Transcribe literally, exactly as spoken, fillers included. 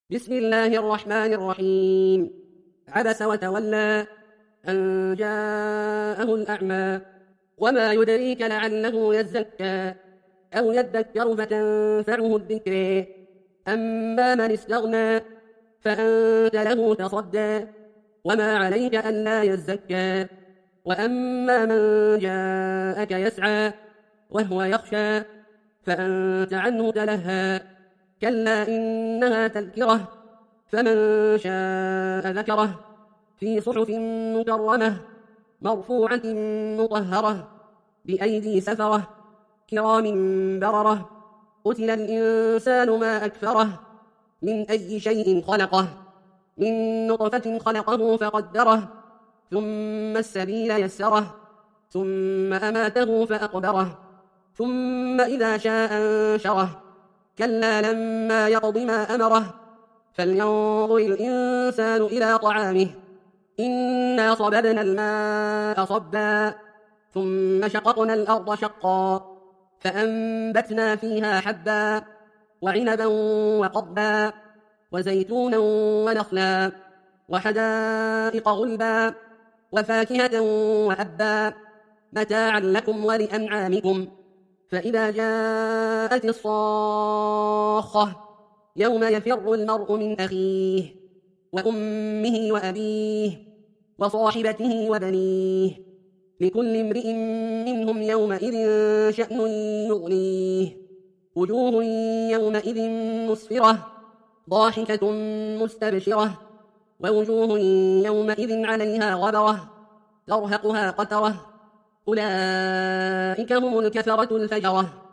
بسم الله الرحمن الرحيم. عبس وتولى أن جاءه الأعمى وما يدريك لعله يزكى أو يذكر فتنفعه الذكر. أما من استغنى فأنت له تصدى وما عليك ألا يزكى. وأما من جاءك يسعى وهو يخشى فأنت عنه تلهى. كلا إنها تذكرة فمن شاء ذكره في صحف مكرمة مرفوعة مطهرة بأيدي سفرة كرام بررة. قتل الإنسان ما أكفره من أي شيء خلقه من نطفة خلقه فقدره ثم السبيل يسره ثم أماته فأقبره ثم إذا شاء أنشره. كلا لما يقض ما أمره فلينظر الإنسان إلى طعامه إنا صببنا الماء صبا ثم شققنا الأرض شقا فأنبتنا فيها حبا وعنبا وقضبا وزيتونا ونخلا وحدائق غلبا وفاكهة وأبا متاعا لكم ولأنعامكم. فإذا جاءت الصاخة يوم يفر المرء من أخيه وأمه وأبيه وصاحبته وبنيه لكل امرئ منهم يومئذ شأن يغنيه. وجوه يومئذ مسفرة ضاحكة مستبشرة ووجوه يومئذ عليها غبرة ترهقها قترة. أولئك هم الكفرة الفجرة.